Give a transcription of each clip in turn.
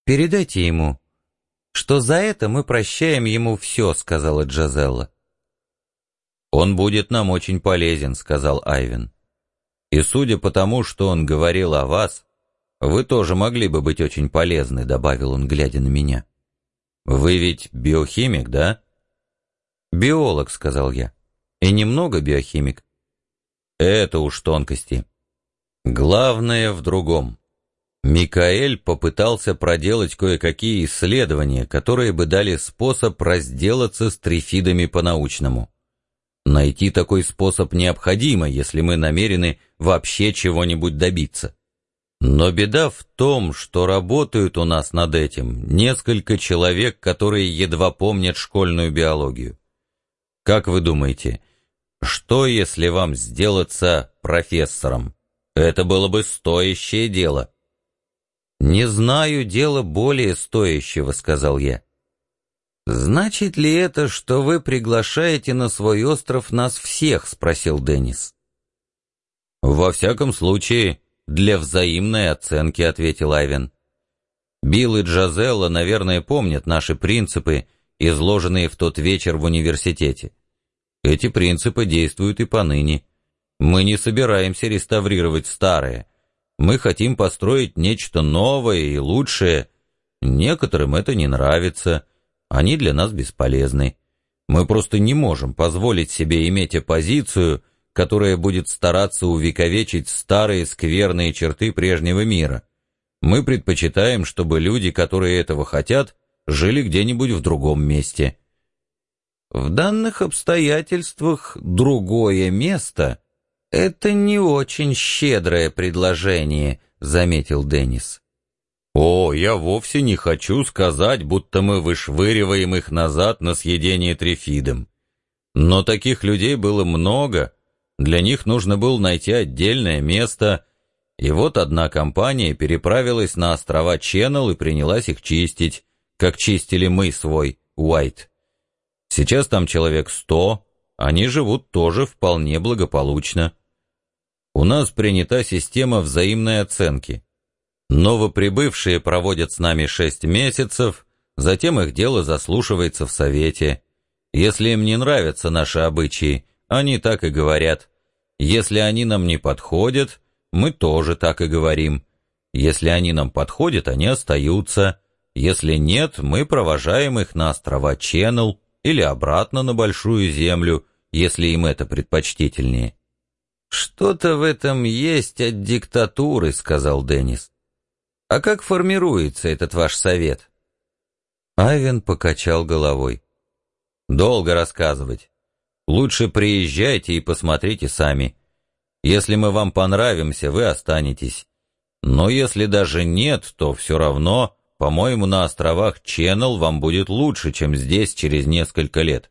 «Передайте ему, что за это мы прощаем ему все», — сказала Джазелла. «Он будет нам очень полезен», — сказал Айвен. «И судя по тому, что он говорил о вас, вы тоже могли бы быть очень полезны», — добавил он, глядя на меня. «Вы ведь биохимик, да?» «Биолог», — сказал я, — «и немного биохимик». «Это уж тонкости. Главное в другом. Микаэль попытался проделать кое-какие исследования, которые бы дали способ разделаться с трифидами по-научному. Найти такой способ необходимо, если мы намерены вообще чего-нибудь добиться. Но беда в том, что работают у нас над этим несколько человек, которые едва помнят школьную биологию. Как вы думаете, что если вам сделаться профессором? Это было бы стоящее дело». «Не знаю дела более стоящего», — сказал я. «Значит ли это, что вы приглашаете на свой остров нас всех?» — спросил Деннис. «Во всяком случае, для взаимной оценки», — ответил Айвен. «Билл и Джазелла, наверное, помнят наши принципы, изложенные в тот вечер в университете. Эти принципы действуют и поныне. Мы не собираемся реставрировать старое. Мы хотим построить нечто новое и лучшее. Некоторым это не нравится. Они для нас бесполезны. Мы просто не можем позволить себе иметь оппозицию, которая будет стараться увековечить старые скверные черты прежнего мира. Мы предпочитаем, чтобы люди, которые этого хотят, жили где-нибудь в другом месте». «В данных обстоятельствах другое место — это не очень щедрое предложение», — заметил Деннис. «О, я вовсе не хочу сказать, будто мы вышвыриваем их назад на съедение трифидом. Но таких людей было много, для них нужно было найти отдельное место, и вот одна компания переправилась на острова Ченнел и принялась их чистить, как чистили мы свой Уайт. Сейчас там человек 100, они живут тоже вполне благополучно. У нас принята система взаимной оценки. Новоприбывшие проводят с нами 6 месяцев, затем их дело заслушивается в совете. Если им не нравятся наши обычаи, они так и говорят. Если они нам не подходят, мы тоже так и говорим. Если они нам подходят, они остаются. Если нет, мы провожаем их на острова Ченнел или обратно на Большую Землю, если им это предпочтительнее». «Что-то в этом есть от диктатуры», — сказал Деннис. «А как формируется этот ваш совет?» Айвен покачал головой. «Долго рассказывать. Лучше приезжайте и посмотрите сами. Если мы вам понравимся, вы останетесь. Но если даже нет, то все равно, по-моему, на островах Ченнел вам будет лучше, чем здесь через несколько лет».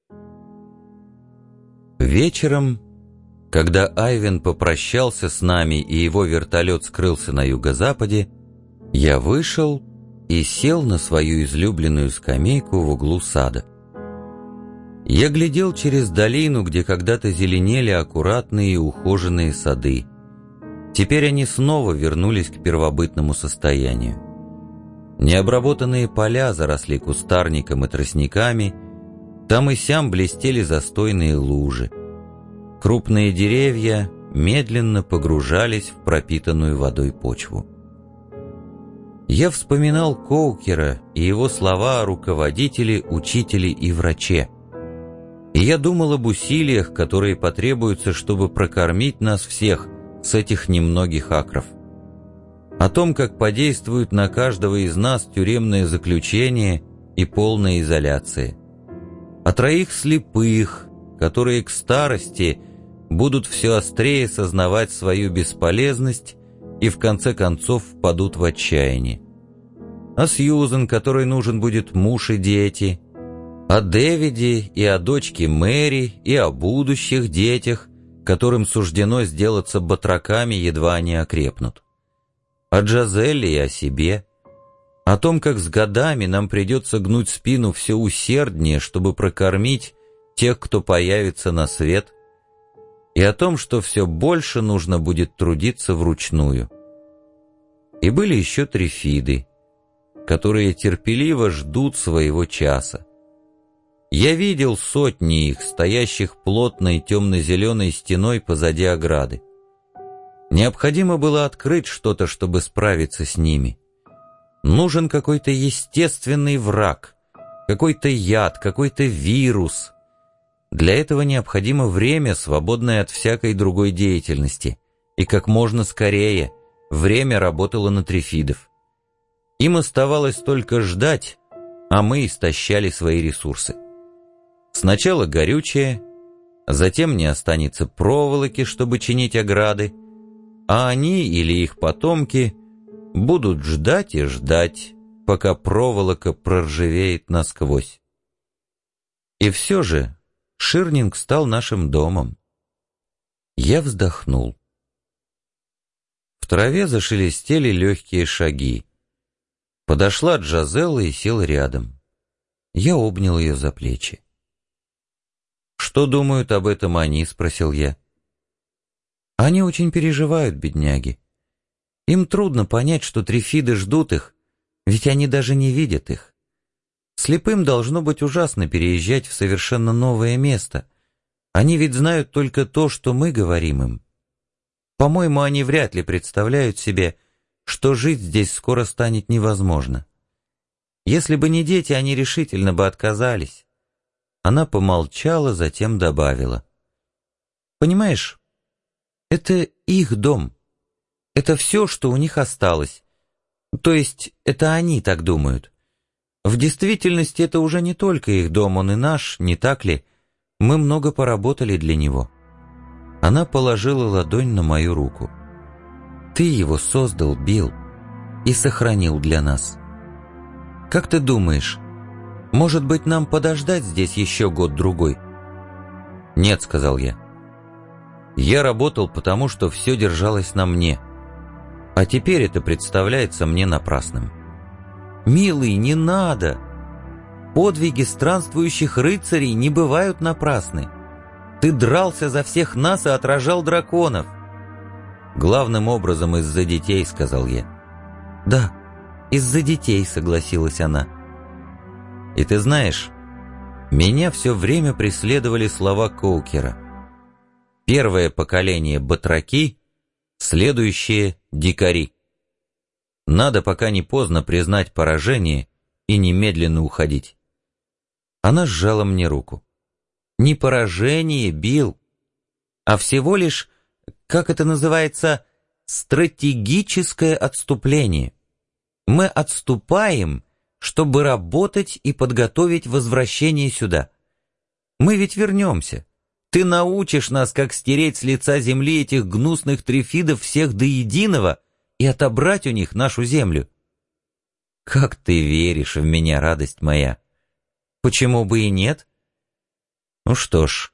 Вечером, когда Айвен попрощался с нами и его вертолет скрылся на юго-западе, я вышел и сел на свою излюбленную скамейку в углу сада. Я глядел через долину, где когда-то зеленели аккуратные и ухоженные сады. Теперь они снова вернулись к первобытному состоянию. Необработанные поля заросли кустарником и тростниками, там и сям блестели застойные лужи. Крупные деревья медленно погружались в пропитанную водой почву. Я вспоминал Коукера и его слова о руководителе, учителе и враче. И я думал об усилиях, которые потребуются, чтобы прокормить нас всех с этих немногих акров. О том, как подействует на каждого из нас тюремное заключение и полная изоляция. О 3 слепых, которые к старости будут все острее сознавать свою бесполезность и в конце концов впадут в отчаяние. О Сьюзен, которой нужен будет муж и дети. О Дэвиде и о дочке Мэри и о будущих детях, которым суждено сделаться батраками, едва они окрепнут. О Джазелле и о себе. О том, как с годами нам придется гнуть спину все усерднее, чтобы прокормить тех, кто появится на свет, и о том, что все больше нужно будет трудиться вручную. И были еще трифиды. которые терпеливо ждут своего часа. Я видел сотни их, стоящих плотной темно-зеленой стеной позади ограды. Необходимо было открыть что-то, чтобы справиться с ними. Нужен какой-то естественный враг, какой-то яд, какой-то вирус. Для этого необходимо время, свободное от всякой другой деятельности, и как можно скорее. Время работало на трифидов. Им оставалось только ждать, а мы истощали свои ресурсы. Сначала горючее, затем не останется проволоки, чтобы чинить ограды, а они или их потомки будут ждать и ждать, пока проволока проржавеет насквозь. И все же Ширнинг стал нашим домом. Я вздохнул. В траве зашелестели легкие шаги. Подошла Джазелла и села рядом. Я обнял ее за плечи. «Что думают об этом они?» — спросил я. «Они очень переживают, бедняги. Им трудно понять, что трифиды ждут их, ведь они даже не видят их. Слепым должно быть ужасно переезжать в совершенно новое место. Они ведь знают только то, что мы говорим им. По-моему, они вряд ли представляют себе, что жить здесь скоро станет невозможно. Если бы не дети, они решительно бы отказались». Она помолчала, затем добавила. «Понимаешь, это их дом. Это все, что у них осталось. То есть это они так думают. В действительности это уже не только их дом, он и наш, не так ли? Мы много поработали для него». Она положила ладонь на мою руку. «Ты его создал, Билл, и сохранил для нас. Как ты думаешь, может быть, нам подождать здесь еще год-другой?» «Нет», — сказал я. «Я работал, потому что все держалось на мне. А теперь это представляется мне напрасным». «Милый, не надо! Подвиги странствующих рыцарей не бывают напрасны. Ты дрался за всех нас и отражал драконов». «Главным образом из-за детей», — сказал я. «Да, из-за детей», — согласилась она. «И ты знаешь, меня все время преследовали слова Коукера. Первое поколение — батраки, следующее — дикари. Надо, пока не поздно, признать поражение и немедленно уходить». Она сжала мне руку. «Не поражение, Билл, а всего лишь, как это называется, стратегическое отступление. Мы отступаем, чтобы работать и подготовить возвращение сюда. Мы ведь вернемся. Ты научишь нас, как стереть с лица земли этих гнусных трифидов всех до единого и отобрать у них нашу землю». «Как ты веришь в меня, радость моя!» «Почему бы и нет?» «Ну что ж,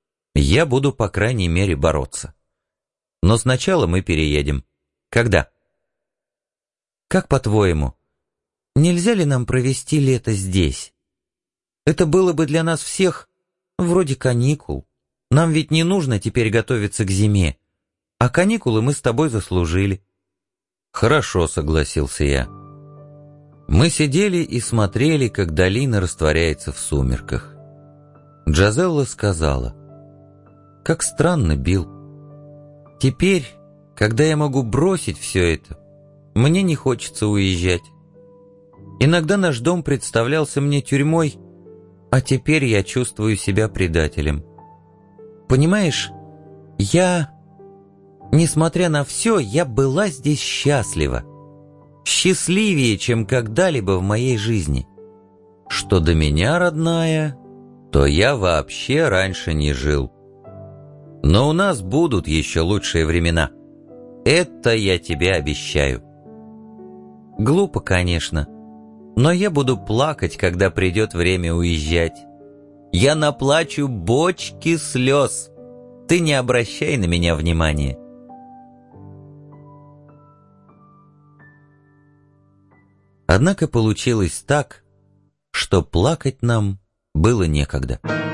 я буду, по крайней мере, бороться. Но сначала мы переедем. Когда?» «Как по-твоему, нельзя ли нам провести лето здесь? Это было бы для нас всех вроде каникул. Нам ведь не нужно теперь готовиться к зиме, а каникулы мы с тобой заслужили». «Хорошо», — согласился я. Мы сидели и смотрели, как долина растворяется в сумерках. Джазелла сказала: «Как странно, Билл. Теперь, когда я могу бросить все это, мне не хочется уезжать. Иногда наш дом представлялся мне тюрьмой, а теперь я чувствую себя предателем. Понимаешь, несмотря на все, я была здесь счастлива. Счастливее, чем когда-либо в моей жизни. Что до меня, родная, то я вообще раньше не жил. Но у нас будут еще лучшие времена. Это я тебе обещаю». «Глупо, конечно, но я буду плакать, когда придет время уезжать. Я наплачу бочки слез. Ты не обращай на меня внимания». Однако получилось так, что плакать нам было некогда.